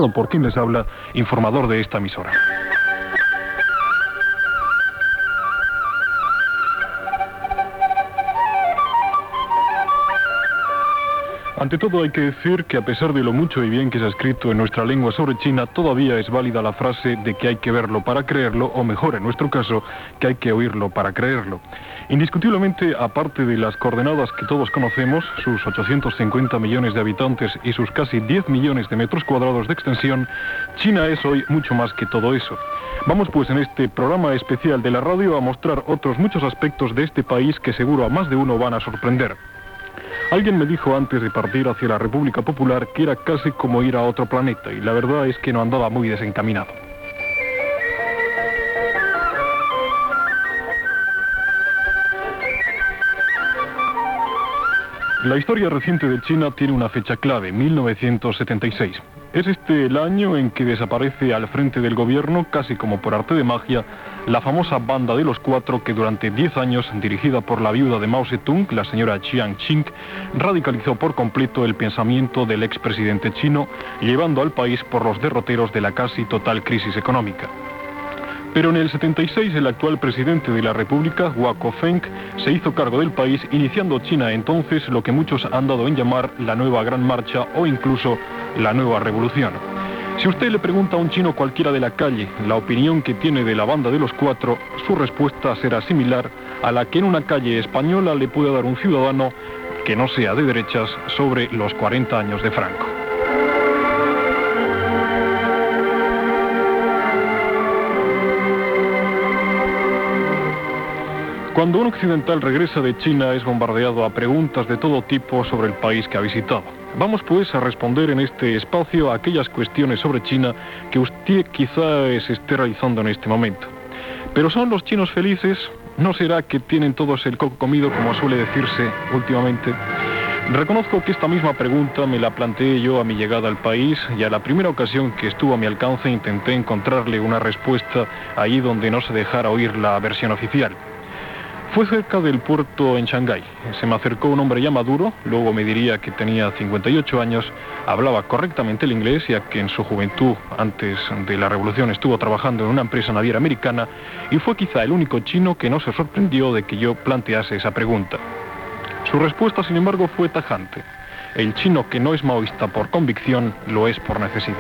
presentado por quien les habla, informador de esta emisora. Ante todo hay que decir que a pesar de lo mucho y bien que se ha escrito en nuestra lengua sobre China, todavía es válida la frase de que hay que verlo para creerlo, o mejor en nuestro caso, que hay que oírlo para creerlo. Indiscutiblemente, aparte de las coordenadas que todos conocemos, sus 850 millones de habitantes y sus casi 10 millones de metros cuadrados de extensión, China es hoy mucho más que todo eso. Vamos pues en este programa especial de la radio a mostrar otros muchos aspectos de este país que seguro a más de uno van a sorprender. Alguien me dijo antes de partir hacia la República Popular que era casi como ir a otro planeta, y la verdad es que no andaba muy desencaminado. La historia reciente de China tiene una fecha clave, 1976. Es este el año en que desaparece al frente del gobierno, casi como por arte de magia, la famosa Banda de los Cuatro que durante 10 años, dirigida por la viuda de Mao Zedong, la señora Chiang Ching, radicalizó por completo el pensamiento del expresidente chino, llevando al país por los derroteros de la casi total crisis económica. Pero en el 76 el actual presidente de la República, Hua Kofeng, se hizo cargo del país, iniciando China entonces lo que muchos han dado en llamar la nueva Gran Marcha o incluso la nueva revolución. Si usted le pregunta a un chino cualquiera de la calle la opinión que tiene de la Banda de los Cuatro, su respuesta será similar a la que en una calle española le puede dar un ciudadano que no sea de derechas sobre los 40 años de Franco. Cuando un occidental regresa de China es bombardeado a preguntas de todo tipo sobre el país que ha visitado. Vamos pues a responder en este espacio a aquellas cuestiones sobre China que usted quizá se esté realizando en este momento. ¿Pero son los chinos felices? ¿No será que tienen todos el coco comido, como suele decirse últimamente? Reconozco que esta misma pregunta me la planteé yo a mi llegada al país, y a la primera ocasión que estuvo a mi alcance intenté encontrarle una respuesta allí donde no se dejara oír la versión oficial. Fue cerca del puerto en Shanghái. Se me acercó un hombre ya maduro, luego me diría que tenía 58 años, hablaba correctamente el inglés, ya que en su juventud, antes de la revolución, estuvo trabajando en una empresa naviera americana, y fue quizá el único chino que no se sorprendió de que yo plantease esa pregunta. Su respuesta, sin embargo, fue tajante. El chino que no es maoísta por convicción, lo es por necesidad.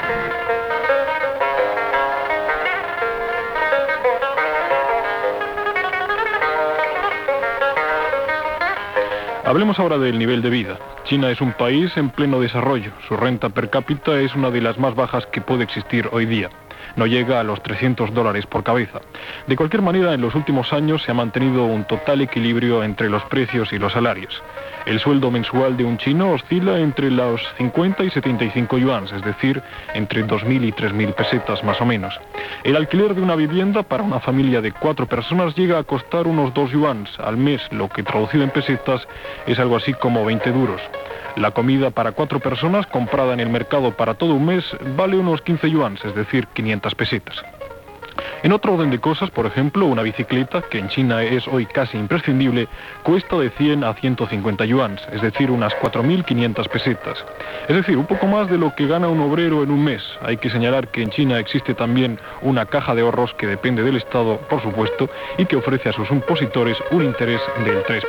Hablemos ahora del nivel de vida. China es un país en pleno desarrollo. Su renta per cápita es una de las más bajas que puede existir hoy día. No llega a los $300 por cabeza. De cualquier manera, en los últimos años se ha mantenido un total equilibrio entre los precios y los salarios. El sueldo mensual de un chino oscila entre los 50 y 75 yuans, es decir, entre 2.000 y 3.000 pesetas más o menos. El alquiler de una vivienda para una familia de 4 personas llega a costar unos 2 yuans al mes, lo que traducido en pesetas es algo así como 20 duros. La comida para 4 personas comprada en el mercado para todo un mes vale unos 15 yuans, es decir, 500 pesetas. En otro orden de cosas, por ejemplo, una bicicleta, que en China es hoy casi imprescindible, cuesta de 100 a 150 yuans, es decir, unas 4.500 pesetas. Es decir, un poco más de lo que gana un obrero en un mes. Hay que señalar que en China existe también una caja de ahorros que depende del Estado, por supuesto, y que ofrece a sus impositores un interés del 3%.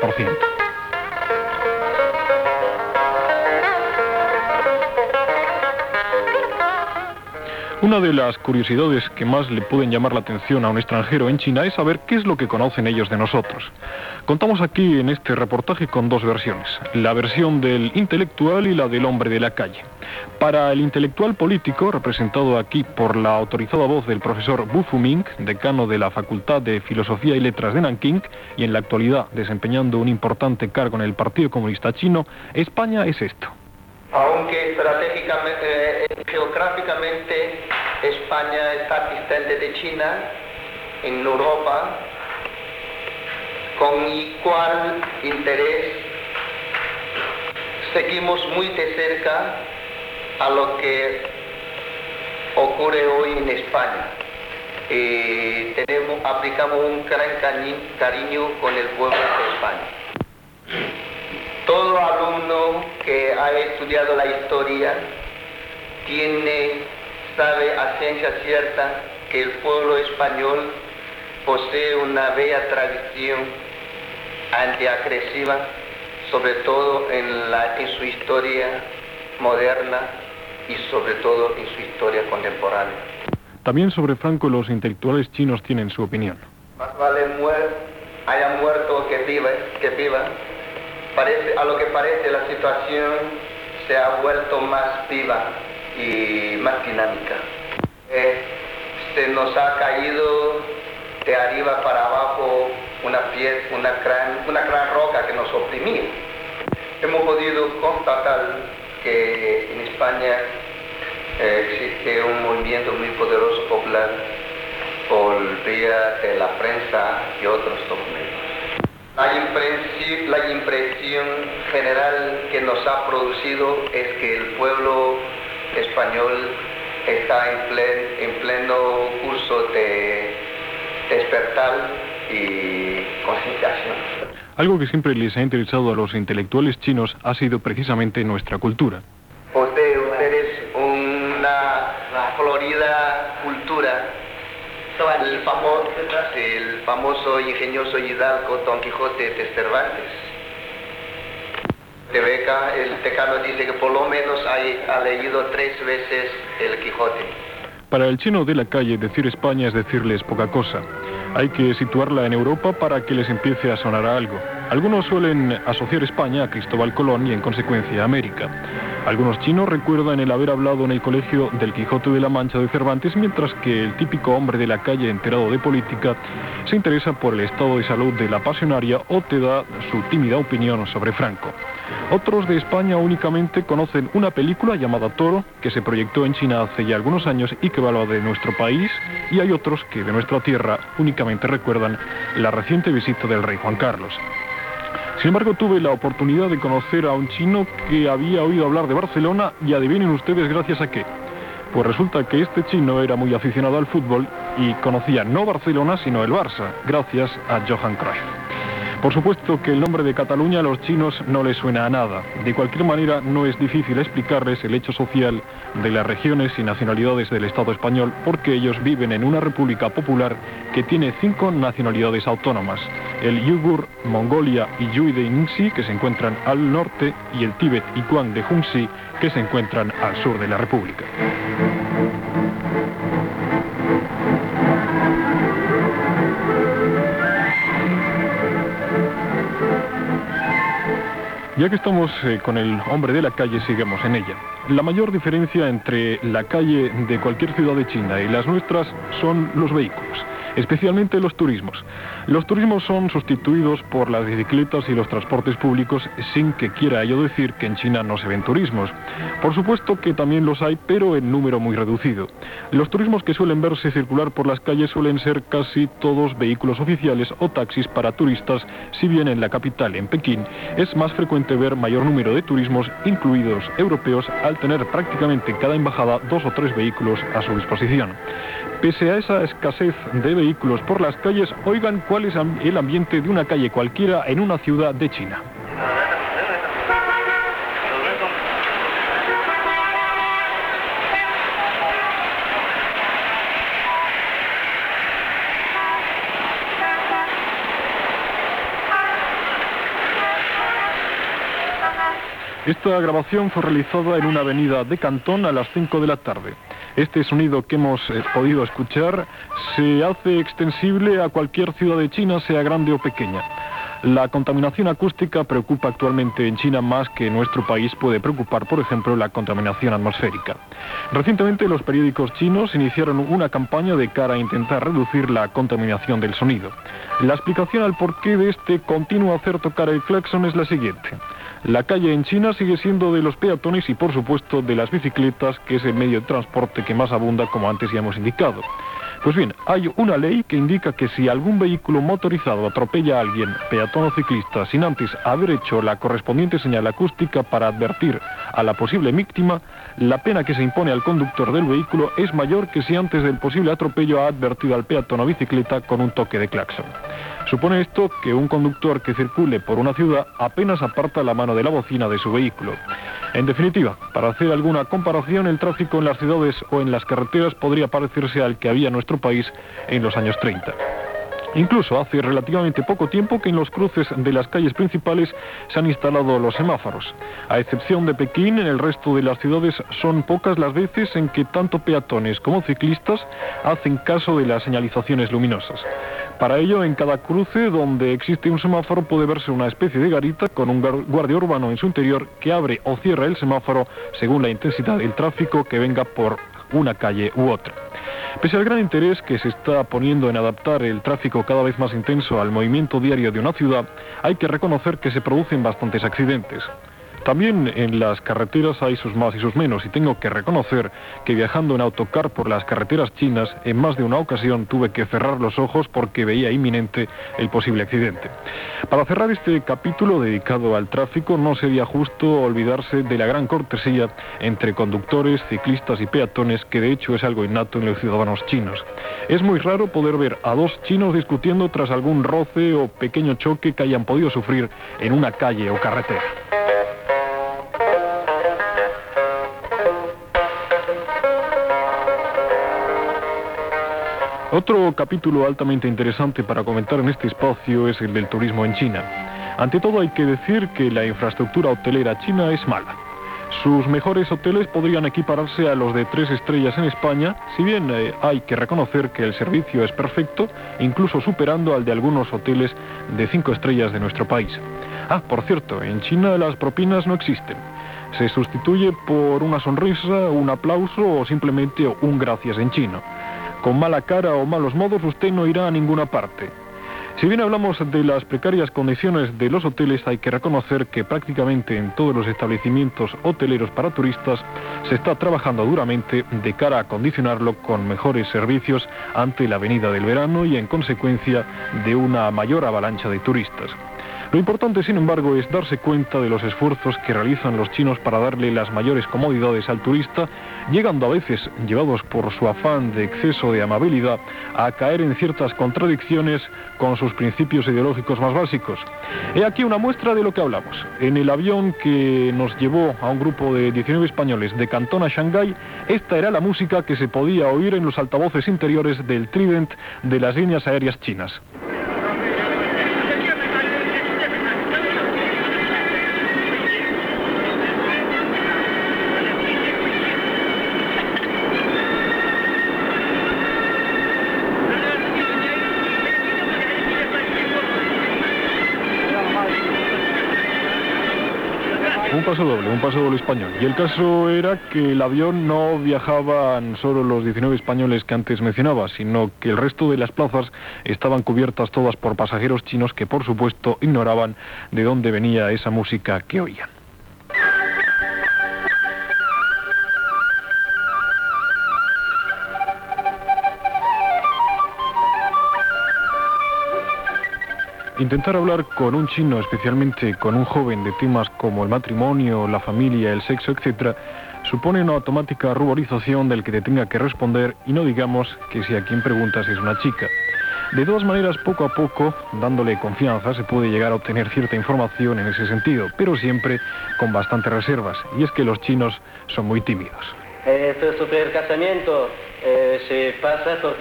Una de las curiosidades que más le pueden llamar la atención a un extranjero en China es saber qué es lo que conocen ellos de nosotros. Contamos aquí en este reportaje con dos versiones, la versión del intelectual y la del hombre de la calle. Para el intelectual político, representado aquí por la autorizada voz del profesor Bu Fuming, decano de la Facultad de Filosofía y Letras de Nankín, y en la actualidad desempeñando un importante cargo en el Partido Comunista Chino, España es esto. Aunque geográficamente España está distante de China, en Europa, con igual interés seguimos muy de cerca a lo que ocurre hoy en España. Aplicamos un gran cariño con el pueblo de España. Todo alumno que ha estudiado la historia tiene sabe a ciencia cierta que el pueblo español posee una bella tradición antiagresiva, sobre todo en su historia moderna y sobre todo en su historia contemporánea. También sobre Franco los intelectuales chinos tienen su opinión. Más vale haya muerto que viva. A lo que parece la situación se ha vuelto más viva y más dinámica. Se nos ha caído de arriba para abajo una gran roca que nos oprimía. Hemos podido constatar que en España existe un movimiento muy poderoso popular por vía de la prensa y otros documentos. La impresión general que nos ha producido es que el pueblo español está en pleno curso de despertar y concienciación. Algo que siempre les ha interesado a los intelectuales chinos ha sido precisamente nuestra cultura. Ustedes una florida cultura. El famoso ingenioso hidalgo Don Quijote de Cervantes. De Beca, el decano dice que por lo menos ha leído 3 veces el Quijote. Para el chino de la calle, decir España es decirles poca cosa. Hay que situarla en Europa para que les empiece a sonar a algo. Algunos suelen asociar España a Cristóbal Colón y en consecuencia a América. Algunos chinos recuerdan el haber hablado en el colegio del Quijote de la Mancha de Cervantes, mientras que el típico hombre de la calle enterado de política se interesa por el estado de salud de la pasionaria o te da su tímida opinión sobre Franco. Otros de España únicamente conocen una película llamada Toro, que se proyectó en China hace ya algunos años y que habla de nuestro país, y hay otros que de nuestra tierra únicamente recuerdan la reciente visita del rey Juan Carlos. Sin embargo, tuve la oportunidad de conocer a un chino que había oído hablar de Barcelona y adivinen ustedes gracias a qué. Pues resulta que este chino era muy aficionado al fútbol y conocía no Barcelona sino el Barça, gracias a Johan Cruyff. Por supuesto que el nombre de Cataluña a los chinos no les suena a nada. De cualquier manera, no es difícil explicarles el hecho social de las regiones y nacionalidades del Estado español, porque ellos viven en una república popular que tiene 5 nacionalidades autónomas: el Yugur, Mongolia y Yui de Ningxi, que se encuentran al norte, y el Tíbet y Guang de Junxi, que se encuentran al sur de la república. Ya que estamos con el hombre de la calle, sigamos en ella. La mayor diferencia entre la calle de cualquier ciudad de China y las nuestras son los vehículos, especialmente los turismos. Los turismos son sustituidos por las bicicletas y los transportes públicos, sin que quiera ello decir que en China no se ven turismos. Por supuesto que también los hay, pero en número muy reducido. Los turismos que suelen verse circular por las calles suelen ser casi todos vehículos oficiales o taxis para turistas, si bien en la capital, en Pekín, es más frecuente ver mayor número de turismos, incluidos europeos, al tener prácticamente cada embajada 2 o 3 vehículos a su disposición. Pese a esa escasez de vehículos por las calles, oigan cuál es el ambiente de una calle cualquiera en una ciudad de China. Esta grabación fue realizada en una avenida de Cantón a las 5 de la tarde. Este sonido que hemos podido escuchar se hace extensible a cualquier ciudad de China, sea grande o pequeña. La contaminación acústica preocupa actualmente en China más que en nuestro país puede preocupar, por ejemplo, la contaminación atmosférica. Recientemente los periódicos chinos iniciaron una campaña de cara a intentar reducir la contaminación del sonido. La explicación al porqué de este continuo hacer tocar el claxon es la siguiente. La calle en China sigue siendo de los peatones y, por supuesto, de las bicicletas, que es el medio de transporte que más abunda, como antes ya hemos indicado. Pues bien, hay una ley que indica que si algún vehículo motorizado atropella a alguien, peatón o ciclista, sin antes haber hecho la correspondiente señal acústica para advertir a la posible víctima, la pena que se impone al conductor del vehículo es mayor que si antes del posible atropello ha advertido al peatón o bicicleta con un toque de claxon. Supone esto que un conductor que circule por una ciudad apenas aparta la mano de la bocina de su vehículo. En definitiva, para hacer alguna comparación, el tráfico en las ciudades o en las carreteras podría parecerse al que había en nuestro país en los años 30. Incluso hace relativamente poco tiempo que en los cruces de las calles principales se han instalado los semáforos. A excepción de Pekín, en el resto de las ciudades son pocas las veces en que tanto peatones como ciclistas hacen caso de las señalizaciones luminosas. Para ello, en cada cruce donde existe un semáforo puede verse una especie de garita con un guardia urbano en su interior que abre o cierra el semáforo según la intensidad del tráfico que venga por una calle u otra. Pese al gran interés que se está poniendo en adaptar el tráfico cada vez más intenso al movimiento diario de una ciudad, hay que reconocer que se producen bastantes accidentes. También en las carreteras hay sus más y sus menos, y tengo que reconocer que viajando en autocar por las carreteras chinas, en más de una ocasión tuve que cerrar los ojos porque veía inminente el posible accidente. Para cerrar este capítulo dedicado al tráfico, no sería justo olvidarse de la gran cortesía entre conductores, ciclistas y peatones, que de hecho es algo innato en los ciudadanos chinos. Es muy raro poder ver a dos chinos discutiendo tras algún roce o pequeño choque que hayan podido sufrir en una calle o carretera. Otro capítulo altamente interesante para comentar en este espacio es el del turismo en China. Ante todo hay que decir que la infraestructura hotelera china es mala. Sus mejores hoteles podrían equipararse a los de 3 estrellas en España, si bien hay que reconocer que el servicio es perfecto, incluso superando al de algunos hoteles de 5 estrellas de nuestro país. Por cierto, en China las propinas no existen. Se sustituye por una sonrisa, un aplauso o simplemente un gracias en chino. Con mala cara o malos modos usted no irá a ninguna parte. Si bien hablamos de las precarias condiciones de los hoteles, hay que reconocer que prácticamente en todos los establecimientos hoteleros para turistas se está trabajando duramente de cara a acondicionarlo con mejores servicios ante la venida del verano y en consecuencia de una mayor avalancha de turistas. Lo importante, sin embargo, es darse cuenta de los esfuerzos que realizan los chinos para darle las mayores comodidades al turista, llegando a veces, llevados por su afán de exceso de amabilidad, a caer en ciertas contradicciones con sus principios ideológicos más básicos. He aquí una muestra de lo que hablamos. En el avión que nos llevó a un grupo de 19 españoles de Cantón a Shanghái, esta era la música que se podía oír en los altavoces interiores del Trident de las líneas aéreas chinas. Un paso doble español. Y el caso era que el avión no viajaban solo los 19 españoles que antes mencionaba, sino que el resto de las plazas estaban cubiertas todas por pasajeros chinos que, por supuesto, ignoraban de dónde venía esa música que oían. Intentar hablar con un chino, especialmente con un joven, de temas como el matrimonio, la familia, el sexo, etc., supone una automática ruborización del que te tenga que responder, y no digamos que si a quien preguntas es una chica. De todas maneras, poco a poco, dándole confianza, se puede llegar a obtener cierta información en ese sentido, pero siempre con bastantes reservas, y es que los chinos son muy tímidos. Sobre el casamiento se pasa por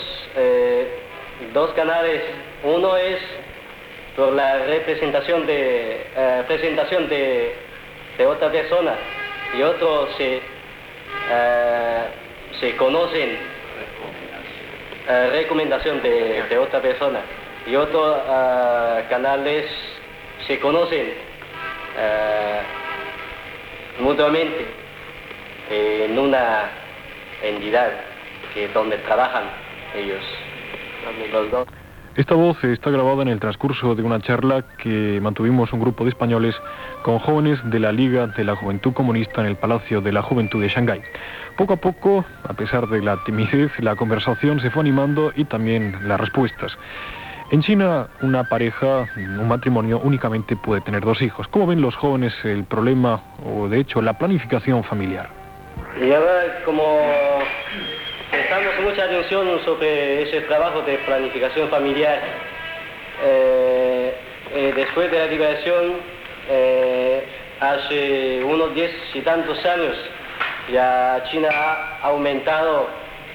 dos canales. Uno es por la presentación de otra persona, y otro se conocen, recomendación de otra persona, y otros canales se conocen mutuamente en una entidad donde trabajan ellos, los dos. Esta voz está grabada en el transcurso de una charla que mantuvimos un grupo de españoles con jóvenes de la Liga de la Juventud Comunista en el Palacio de la Juventud de Shanghái. Poco a poco, a pesar de la timidez, la conversación se fue animando y también las respuestas. En China, una pareja, un matrimonio, únicamente puede tener 2 hijos. ¿Cómo ven los jóvenes el problema, o de hecho, la planificación familiar? Y ahora, como prestamos mucha atención sobre ese trabajo de planificación familiar, después de la liberación, hace unos 10 y tantos años, ya China ha aumentado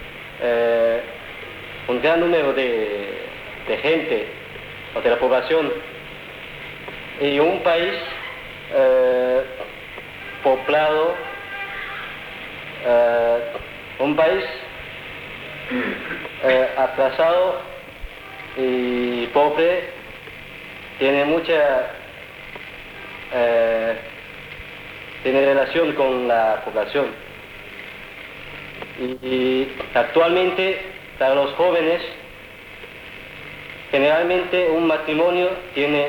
un gran número de gente, o de la población, y un país poblado, un país atrasado y pobre, tiene relación con la población. Y actualmente, para los jóvenes, generalmente un matrimonio tiene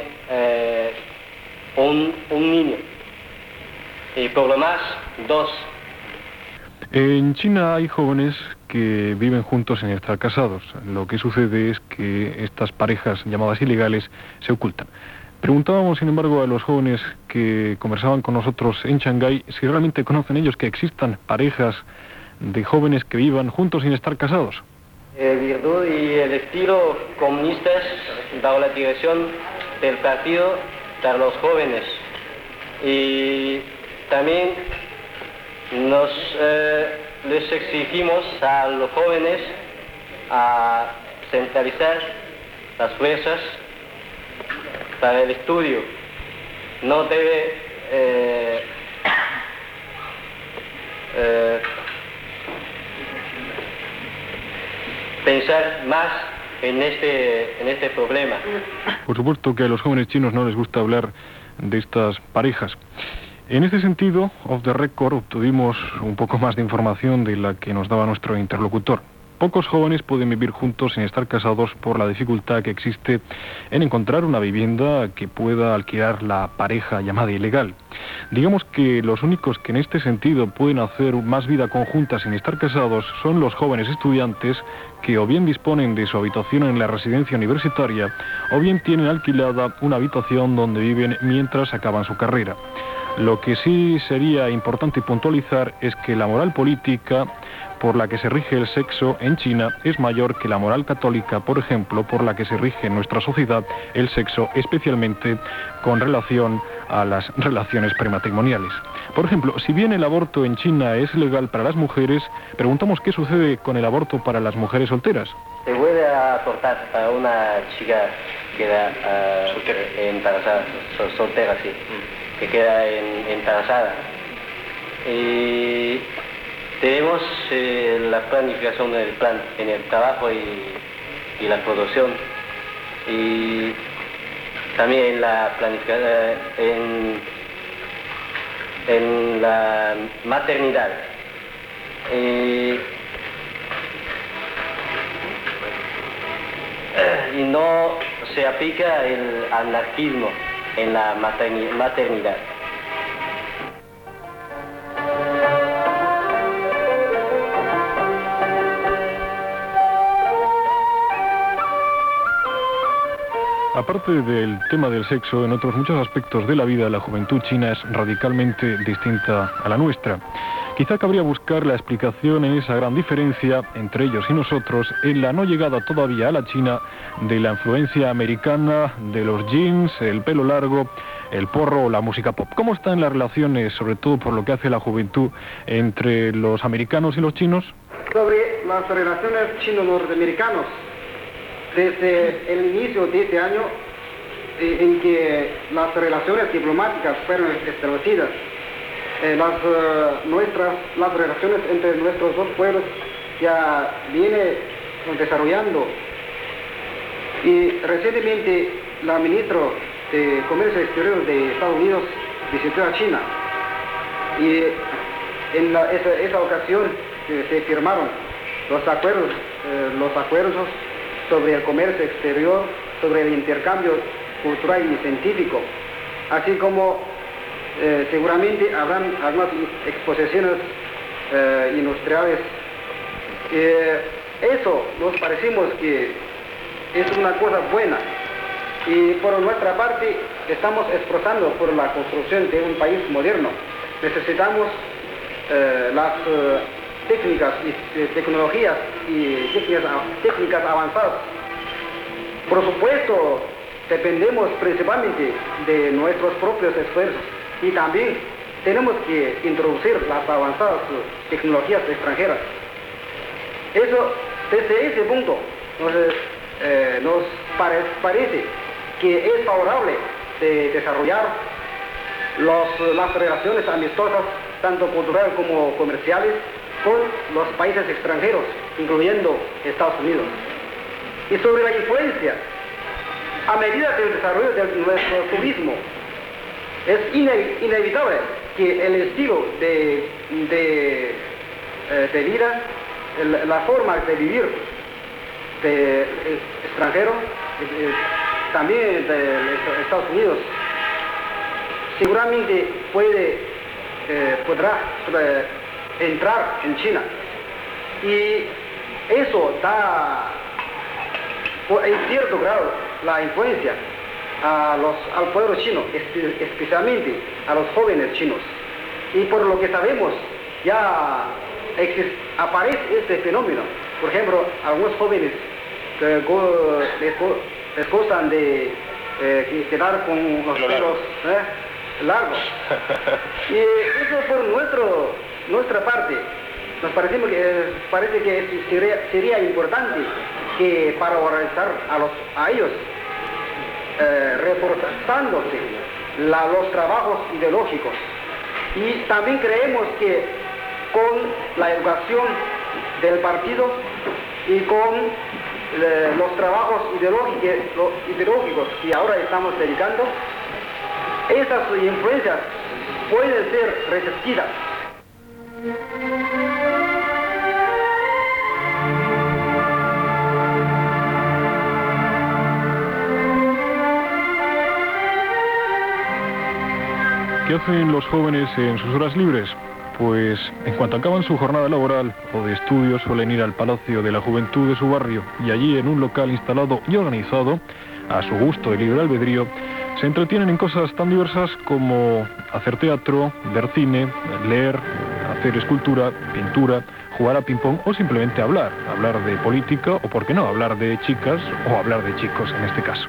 un niño, y por lo más 2. En China hay jóvenes que viven juntos sin estar casados. Lo que sucede es que estas parejas llamadas ilegales se ocultan. Preguntábamos, sin embargo, a los jóvenes que conversaban con nosotros en Shanghái si realmente conocen ellos que existan parejas de jóvenes que vivan juntos sin estar casados. El virtud y el estilo comunistas bajo la dirección del partido para los jóvenes, y también les exigimos a los jóvenes a centralizar las fuerzas para el estudio. No debe pensar más en este problema. Por supuesto que a los jóvenes chinos no les gusta hablar de estas parejas. En este sentido, off the record, obtuvimos un poco más de información de la que nos daba nuestro interlocutor. Pocos jóvenes pueden vivir juntos sin estar casados por la dificultad que existe en encontrar una vivienda que pueda alquilar la pareja llamada ilegal. Digamos que los únicos que en este sentido pueden hacer más vida conjunta sin estar casados son los jóvenes estudiantes que o bien disponen de su habitación en la residencia universitaria o bien tienen alquilada una habitación donde viven mientras acaban su carrera. Lo que sí sería importante puntualizar es que la moral política por la que se rige el sexo en China es mayor que la moral católica, por ejemplo, por la que se rige en nuestra sociedad el sexo, especialmente con relación a las relaciones prematrimoniales. Por ejemplo, si bien el aborto en China es legal para las mujeres, preguntamos qué sucede con el aborto para las mujeres solteras. Se puede abortar para una chica que queda embarazada, soltera, sí, que queda embarazada. Y tenemos la planificación del plan en el trabajo y la producción, y también la planificación en la maternidad. Y no se aplica el anarquismo en la maternidad. Aparte del tema del sexo, en otros muchos aspectos de la vida, la juventud china es radicalmente distinta a la nuestra. Quizá cabría buscar la explicación en esa gran diferencia entre ellos y nosotros, en la no llegada todavía a la China de la influencia americana, de los jeans, el pelo largo, el porro o la música pop. ¿Cómo están las relaciones, sobre todo por lo que hace a la juventud, entre los americanos y los chinos? Sobre las relaciones chino-norteamericanas, desde el inicio de este año, en que las relaciones diplomáticas fueron establecidas, las relaciones entre nuestros dos pueblos ya viene desarrollando, y recientemente la ministra de Comercio Exterior de Estados Unidos visitó a China, y en esa ocasión se firmaron los acuerdos sobre el comercio exterior, sobre el intercambio cultural y científico, así como seguramente habrán algunas exposiciones industriales. Eso nos parecimos que es una cosa buena. Y por nuestra parte estamos esforzando por la construcción de un país moderno. Necesitamos las técnicas y tecnologías y técnicas avanzadas. Por supuesto, dependemos principalmente de nuestros propios esfuerzos y también tenemos que introducir las avanzadas tecnologías extranjeras. Eso, desde ese punto, nos parece que es favorable de desarrollar las relaciones amistosas, tanto culturales como comerciales, con los países extranjeros, incluyendo Estados Unidos. Y sobre la influencia, a medida del desarrollo de nuestro turismo, es inevitable que el estilo de vida, la forma de vivir del extranjero, también de Estados Unidos, seguramente podrá entrar en China. Y eso da, en cierto grado, la influencia al pueblo chino, especialmente a los jóvenes chinos. Y por lo que sabemos, ya aparece este fenómeno. Por ejemplo, algunos jóvenes les gustan de quedar con los pelos largos. Y eso por nuestra parte, nos parece que sería importante que para organizar a ellos, reforzándose los trabajos ideológicos. Y también creemos que con la educación del partido y con los trabajos ideológicos que ahora estamos dedicando, esas influencias pueden ser resistidas. ¿Qué hacen los jóvenes en sus horas libres? Pues en cuanto acaban su jornada laboral o de estudios suelen ir al Palacio de la Juventud de su barrio y allí en un local instalado y organizado a su gusto de libre albedrío se entretienen en cosas tan diversas como hacer teatro, ver cine, leer, hacer escultura, pintura, jugar a ping-pong o simplemente hablar de política o, por qué no, hablar de chicas o hablar de chicos en este caso.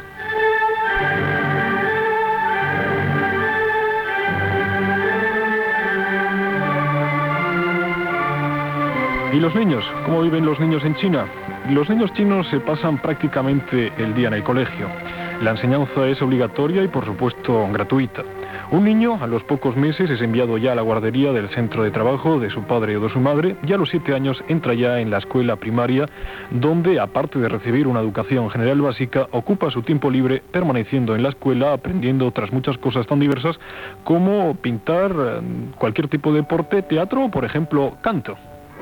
¿Y los niños? ¿Cómo viven los niños en China? Los niños chinos se pasan prácticamente el día en el colegio. La enseñanza es obligatoria y, por supuesto, gratuita. Un niño, a los pocos meses, es enviado ya a la guardería del centro de trabajo de su padre o de su madre, y a los 7 años entra ya en la escuela primaria, donde, aparte de recibir una educación general básica, ocupa su tiempo libre permaneciendo en la escuela, aprendiendo otras muchas cosas tan diversas como pintar, cualquier tipo de deporte, teatro o, por ejemplo, canto.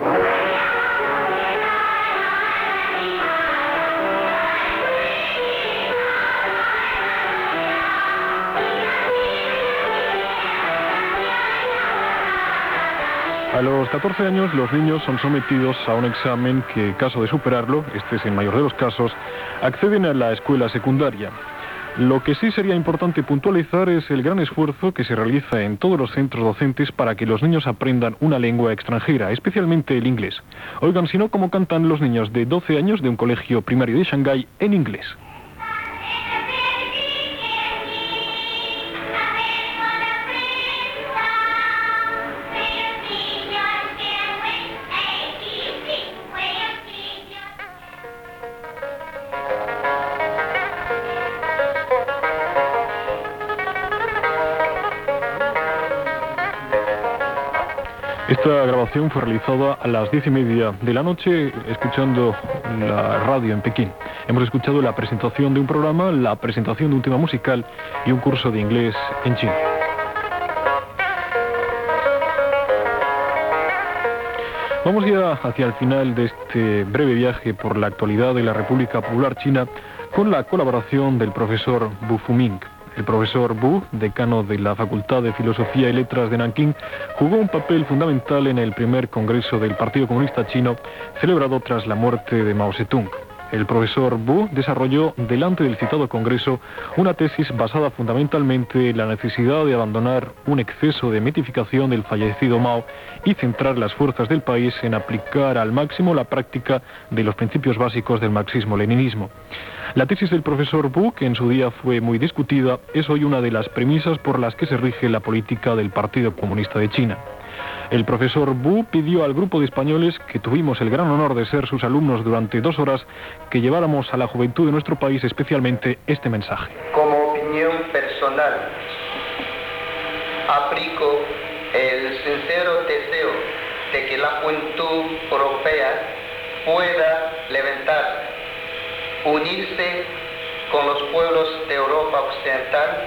A los 14 años los niños son sometidos a un examen que, en caso de superarlo, este es el mayor de los casos, acceden a la escuela secundaria. Lo que sí sería importante puntualizar es el gran esfuerzo que se realiza en todos los centros docentes para que los niños aprendan una lengua extranjera, especialmente el inglés. Oigan, si no, cómo cantan los niños de 12 años de un colegio primario de Shanghái en inglés. Esta grabación fue realizada a las 10:30 de la noche, escuchando la radio en Pekín. Hemos escuchado la presentación de un programa, la presentación de un tema musical y un curso de inglés en China. Vamos ya hacia el final de este breve viaje por la actualidad de la República Popular China con la colaboración del profesor Bu Fuming. El profesor Bu, decano de la Facultad de Filosofía y Letras de Nankín, jugó un papel fundamental en el primer congreso del Partido Comunista Chino, celebrado tras la muerte de Mao Zedong. el profesor Bu desarrolló delante del citado Congreso una tesis basada fundamentalmente en la necesidad de abandonar un exceso de mitificación del fallecido Mao y centrar las fuerzas del país en aplicar al máximo la práctica de los principios básicos del marxismo-leninismo. La tesis del profesor Bu, que en su día fue muy discutida, es hoy una de las premisas por las que se rige la política del Partido Comunista de China. El profesor Bu pidió al grupo de españoles, que tuvimos el gran honor de ser sus alumnos durante 2 horas, que lleváramos a la juventud de nuestro país especialmente este mensaje. Como opinión personal, aplico el sincero deseo de que la juventud europea pueda levantarse, unirse con los pueblos de Europa Occidental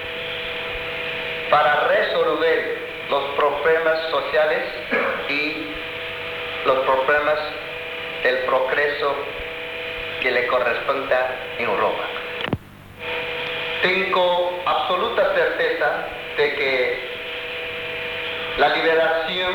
para resolver los problemas sociales y los problemas del progreso que le corresponda en Europa. Tengo absoluta certeza de que la liberación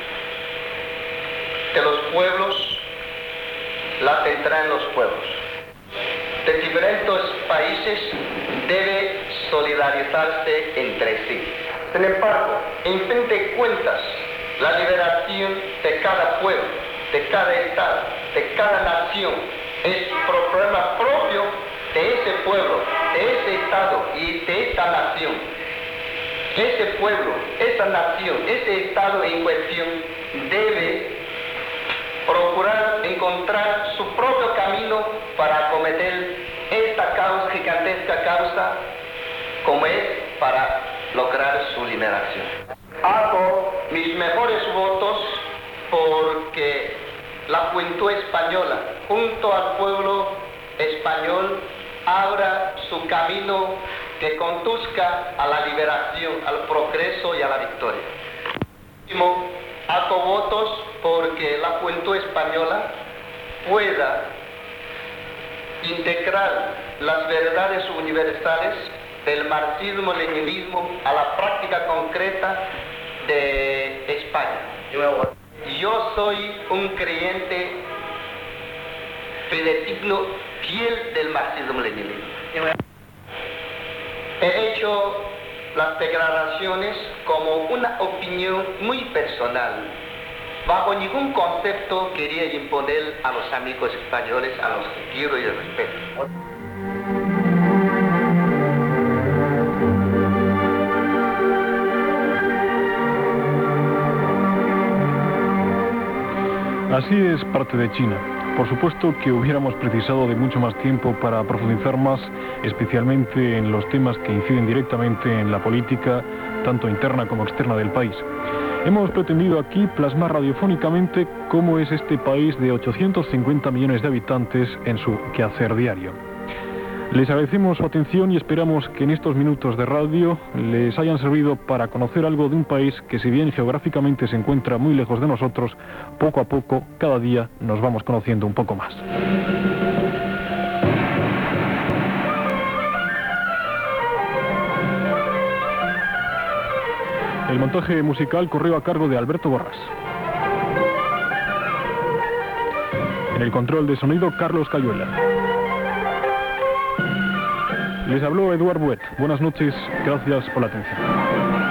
de los pueblos la tendrán los pueblos. De diferentes países debe solidarizarse entre sí. Sin embargo, en fin de cuentas, la liberación de cada pueblo, de cada estado, de cada nación, es problema propio de ese pueblo, de ese estado y de esta nación. Ese pueblo, esa nación, ese estado en cuestión debe procurar encontrar su propio camino para acometer esta causa, gigantesca causa, como es para lograr su liberación. Hago mis mejores votos porque la juventud española, junto al pueblo español, abra su camino que conduzca a la liberación, al progreso y a la victoria. Último, hago votos porque la juventud española pueda integrar las verdades universales del marxismo-leninismo a la práctica concreta de España. Yo soy un creyente fidedigno, fiel del marxismo-leninismo. He hecho las declaraciones como una opinión muy personal. Bajo ningún concepto quería imponer a los amigos españoles, a los que quiero y respeto. Así es parte de China. Por supuesto que hubiéramos precisado de mucho más tiempo para profundizar más, especialmente en los temas que inciden directamente en la política, tanto interna como externa del país. Hemos pretendido aquí plasmar radiofónicamente cómo es este país de 850 millones de habitantes en su quehacer diario. Les agradecemos su atención y esperamos que en estos minutos de radio les hayan servido para conocer algo de un país que, si bien geográficamente se encuentra muy lejos de nosotros, poco a poco, cada día, nos vamos conociendo un poco más. El montaje musical corrió a cargo de Alberto Borrás. En el control de sonido, Carlos Cayuela. Les habló Eduard Buet. Buenas noches, gracias por la atención.